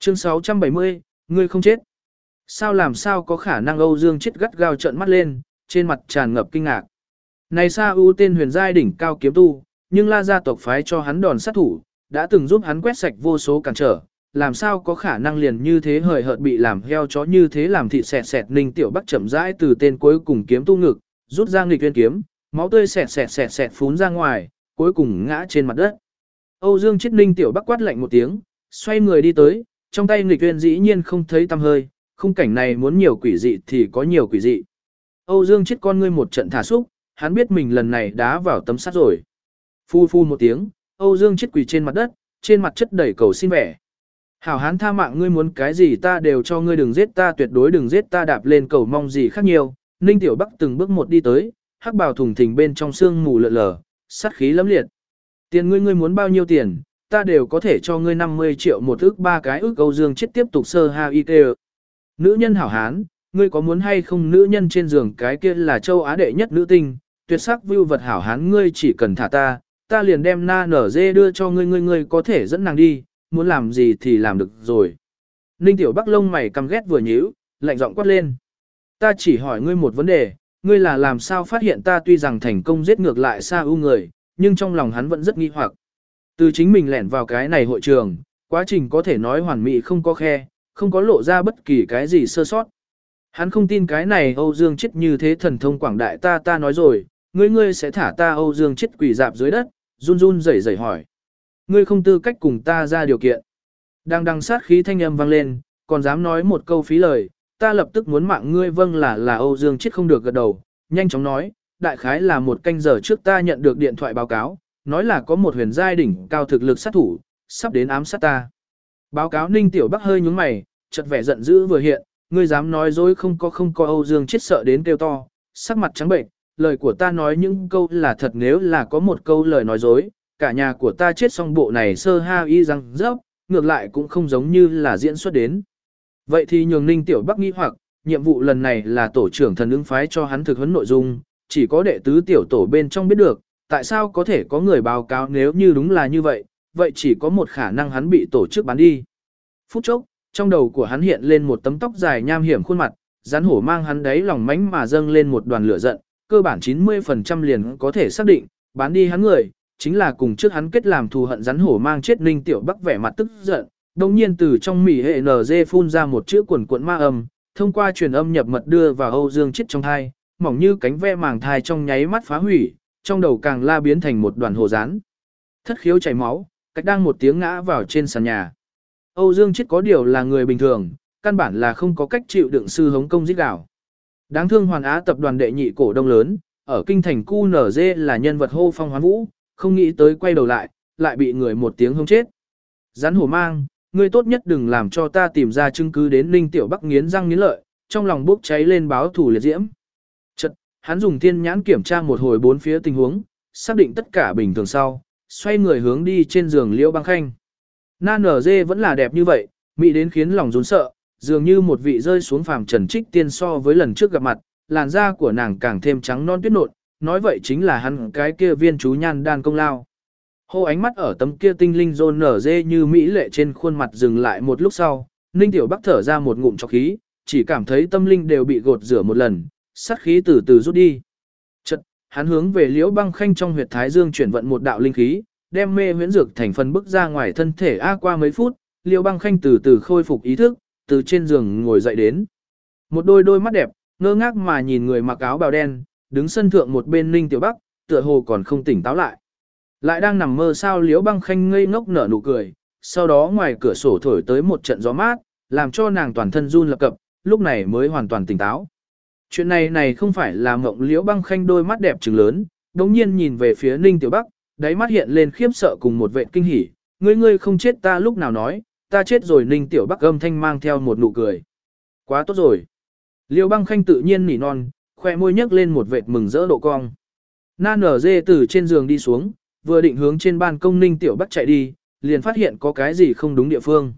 Chương 670, ngươi không chết. Sao làm sao có khả năng Âu Dương chết gắt gao trợn mắt lên, trên mặt tràn ngập kinh ngạc. Này Sa U tên huyền giai đỉnh cao kiếm tu, nhưng La gia tộc phái cho hắn đòn sát thủ, đã từng giúp hắn quét sạch vô số cản trở, làm sao có khả năng liền như thế hời hợt bị làm heo chó như thế làm thịt sẹt sẹt. Ninh Tiểu Bắc chậm rãi từ tên cuối cùng kiếm tu ngực, rút ra nghịch viên kiếm, máu tươi sẹt sẹt sẹt sẹt phún ra ngoài, cuối cùng ngã trên mặt đất. Âu Dương chết. Ninh Tiểu Bắc quát lạnh một tiếng, xoay người đi tới, trong tay nghịch viên dĩ nhiên không thấy tăm hơi, khung cảnh này muốn nhiều quỷ dị thì có nhiều quỷ dị. Âu Dương chết con ngươi một trận thả xúc, hắn biết mình lần này đá vào tấm sắt rồi. Phu phu một tiếng, Âu Dương chết quỳ trên mặt đất, trên mặt chất đầy cầu xin vẻ. Hảo hán tha mạng, ngươi muốn cái gì ta đều cho ngươi, đừng giết ta, tuyệt đối đừng giết ta, đạp lên cầu mong gì khác nhiều. Ninh Tiểu Bắc từng bước một đi tới, hắc bào thùng thình bên trong sương mù lợn lờ, sát khí lẫm liệt. Tiền ngươi muốn bao nhiêu tiền, ta đều có thể cho ngươi 50 triệu một ức, 3 cái ức. Âu Dương chết tiếp tục sơ ha y tê. Nữ nhân hảo hán, ngươi có muốn hay không? Nữ nhân trên giường cái kia là châu Á đệ nhất nữ tinh, tuyệt sắc view vật hảo hán, ngươi chỉ cần thả ta, ta liền đem na nở dê đưa cho ngươi, ngươi có thể dẫn nàng đi, muốn làm gì thì làm được rồi. Ninh Tiểu Bắc lông mày căm ghét vừa nhíu, lạnh giọng quát lên. Ta chỉ hỏi ngươi một vấn đề, ngươi là làm sao phát hiện ta? Tuy rằng thành công giết ngược lại Sa U người, nhưng trong lòng hắn vẫn rất nghi hoặc. Từ chính mình lẻn vào cái này hội trường, quá trình có thể nói hoàn mỹ không có khe, không có lộ ra bất kỳ cái gì sơ sót. Hắn không tin cái này Âu Dương chết như thế thần thông quảng đại. Ta nói rồi, ngươi sẽ thả ta? Âu Dương chết quỳ dạp dưới đất, run run rẩy rẩy hỏi. Ngươi không tư cách cùng ta ra điều kiện. Đang sát khí thanh âm vang lên, còn dám nói một câu phí lời, ta lập tức muốn mạng ngươi. Vâng, là Âu Dương chết không được gật đầu, nhanh chóng nói, đại khái là 1 canh giờ trước ta nhận được điện thoại báo cáo, nói là có một huyền giai đỉnh cao thực lực sát thủ, sắp đến ám sát ta. Báo cáo. Ninh Tiểu Bắc hơi nhướng mày, chợt vẻ giận dữ vừa hiện, ngươi dám nói dối? Không có. Âu Dương chết sợ đến kêu to, sắc mặt trắng bệnh, lời của ta nói những câu là thật, nếu là có một câu lời nói dối, cả nhà của ta chết xong. Bộ này sơ ha y răng rớp, ngược lại cũng không giống như là diễn xuất đến. Vậy thì nhường Ninh Tiểu Bắc nghi hoặc, nhiệm vụ lần này là tổ trưởng thần ứng phái cho hắn thực huấn nội dung, chỉ có đệ tứ tiểu tổ bên trong biết được, tại sao có thể có người báo cáo? Nếu như đúng là như vậy, vậy chỉ có một khả năng, hắn bị tổ chức bán đi. Phút chốc, trong đầu của hắn hiện lên một tấm tóc dài nham hiểm khuôn mặt, rắn hổ mang. Hắn đáy lòng mánh mà dâng lên một đoàn lửa giận, cơ bản 90% liền có thể xác định, bán đi hắn người, chính là cùng trước hắn kết làm thù hận rắn hổ mang chết. Ninh Tiểu Bắc vẻ mặt tức giận, đồng nhiên từ trong mỉ hệ NG phun ra một chữ quần cuộn ma âm, thông qua truyền âm nhập mật đưa vào Âu Dương chết trong thai, mỏng như cánh ve màng thai trong nháy mắt phá hủy, trong đầu càng la biến thành một đoàn hồ rán. Thất khiếu chảy máu, cách đang một tiếng ngã vào trên sàn nhà. Âu Dương chết có điều là người bình thường, căn bản là không có cách chịu đựng sư hống công giết gạo. Đáng thương Hoàn Á tập đoàn đệ nhị cổ đông lớn, ở kinh thành QNZ là nhân vật hô phong hoán vũ, không nghĩ tới quay đầu lại bị người một tiếng hông chết. Rắn hổ mang, ngươi tốt nhất đừng làm cho ta tìm ra chứng cứ đến. Ninh Tiểu Bắc nghiến răng nghiến lợi, trong lòng bốc cháy lên báo thù liệt diễm. Chợt, hắn dùng thiên nhãn kiểm tra một hồi bốn phía tình huống, xác định tất cả bình thường sau, xoay người hướng đi trên giường Liễu Băng Khanh. Na nở dê vẫn là đẹp như vậy, mỹ đến khiến lòng run sợ, dường như một vị rơi xuống phàm trần trích tiên. So với lần trước gặp mặt, làn da của nàng càng thêm trắng non tuyết nộn, nói vậy chính là hắn cái kia viên chú nhan đan công lao. Hô ánh mắt ở tấm kia tinh linh rôn nở dê như mỹ lệ trên khuôn mặt dừng lại một lúc sau, Ninh Tiểu Bắc thở ra một ngụm trọc khí, chỉ cảm thấy tâm linh đều bị gột rửa một lần, sát khí từ từ rút đi. Chợt, hắn hướng về Liễu Băng Khanh trong huyệt thái dương chuyển vận một đạo linh khí, đem mê huyễn dược thành phần bức ra ngoài thân thể. Qua mấy phút, Liễu Băng Khanh từ từ khôi phục ý thức, từ trên giường ngồi dậy đến. Một đôi mắt đẹp, ngơ ngác mà nhìn người mặc áo bào đen, đứng sân thượng một bên Ninh Tiểu Bắc, tựa hồ còn không tỉnh táo lại. Lại đang nằm mơ sao? Liễu Băng Khanh ngây ngốc nở nụ cười, sau đó ngoài cửa sổ thổi tới một trận gió mát, làm cho nàng toàn thân run lập cập, lúc này mới hoàn toàn tỉnh táo. Chuyện này không phải là mộng. Liễu Băng Khanh đôi mắt đẹp trừng lớn, đống nhiên nhìn về phía Ninh Tiểu Bắc, đáy mắt hiện lên khiếp sợ cùng một vệt kinh hỉ. Ngươi không chết? Ta lúc nào nói, ta chết rồi? Ninh Tiểu Bắc âm thanh mang theo một nụ cười. Quá tốt rồi. Liễu Băng Khanh tự nhiên nỉ non, khoe môi nhấc lên một vệt mừng rỡ độ cong. Na nở dê từ trên giường đi xuống, vừa định hướng trên ban công Ninh Tiểu Bắc chạy đi, liền phát hiện có cái gì không đúng địa phương.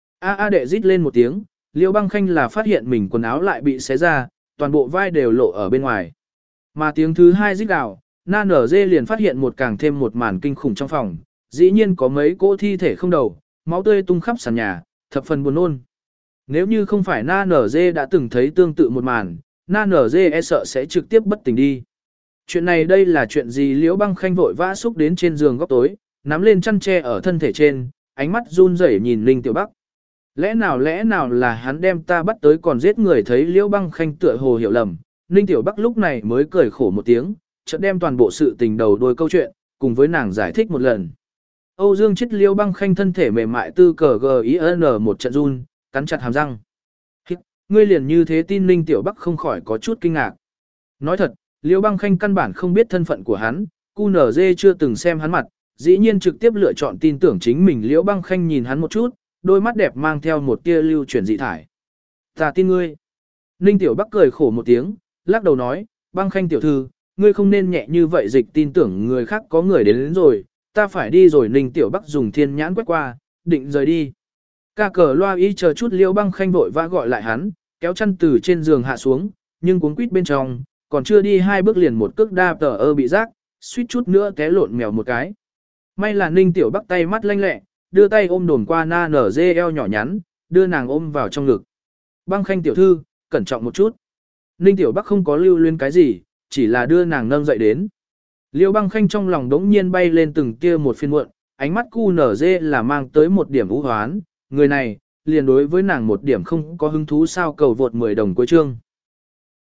Đệ rít lên một tiếng, Liễu Băng Khanh là phát hiện mình quần áo lại bị xé ra, toàn bộ vai đều lộ ở bên ngoài. Mà tiếng thứ hai rít gào, Na nở dê liền phát hiện càng thêm một màn kinh khủng trong phòng, dĩ nhiên có mấy cỗ thi thể không đầu, máu tươi tung khắp sàn nhà, thập phần buồn nôn. Nếu như không phải Na Nở Dê đã từng thấy tương tự một màn, Na Nở Dê e sợ sẽ trực tiếp bất tỉnh đi. Chuyện này đây là chuyện gì? Liễu Băng Khanh vội vã xúc đến trên giường góc tối, nắm lên chăn tre ở thân thể trên, ánh mắt run rẩy nhìn Ninh Tiểu Bắc. Lẽ nào là hắn đem ta bắt tới còn giết người? Thấy Liễu Băng Khanh tựa hồ hiểu lầm, Ninh Tiểu Bắc lúc này mới cười khổ một tiếng, chợt đem toàn bộ sự tình đầu đuôi câu chuyện, cùng với nàng giải thích một lần. Âu Dương Chiết Liễu Băng Khanh thân thể mềm mại tư cờ GIN một trận run, cắn chặt hàm răng. Ngươi liền như thế tin? Ninh Tiểu Bắc không khỏi có chút kinh ngạc. Nói thật, Liễu Băng Khanh căn bản không biết thân phận của hắn, QNZ chưa từng xem hắn mặt, dĩ nhiên trực tiếp lựa chọn tin tưởng chính mình. Liễu Băng Khanh nhìn hắn một chút, đôi mắt đẹp mang theo một tia lưu chuyển dị thải. Ta tin ngươi. Ninh Tiểu Bắc cười khổ một tiếng, lắc đầu nói, Băng Khanh tiểu thư, ngươi không nên nhẹ như vậy dịch tin tưởng người khác, có người đến rồi, ta phải đi rồi. Ninh Tiểu Bắc dùng thiên nhãn quét qua, định rời đi. Ca cờ loa y chờ chút. Liễu Băng Khanh vội vã gọi lại hắn, kéo chăn từ trên giường hạ xuống, nhưng cuống quýt bên trong, còn chưa đi 2 bước liền một cước đa tờ bị rác, suýt chút nữa té lộn mèo một cái. May là Ninh Tiểu Bắc tay mắt lanh lẹ, đưa tay ôm đồn qua Na Nở Dê eo nhỏ nhắn, đưa nàng ôm vào trong ngực. Băng Khanh tiểu thư, cẩn trọng một chút. Ninh Tiểu Bắc không có lưu luyến cái gì, chỉ là đưa nàng nâng dậy đến. Liễu Băng Khanh trong lòng đống nhiên bay lên từng tia một phiền muộn, ánh mắt QNZ là mang tới một điểm u hoán, người này, liền đối với nàng một điểm không có hứng thú sao? Cầu vượt 10 đồng cuối chương.